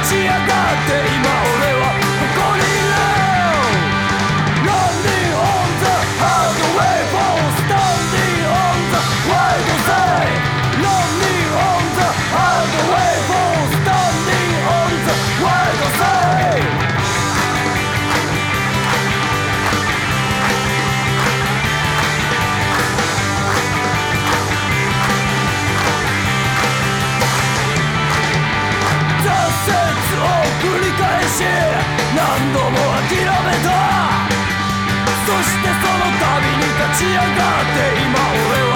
ち上がって今俺はここにいる Running on the highway for standing on the wide side Running on the highway for standing on the wide side繰り返し何度も諦めたそしてその度に立ち上がって今俺は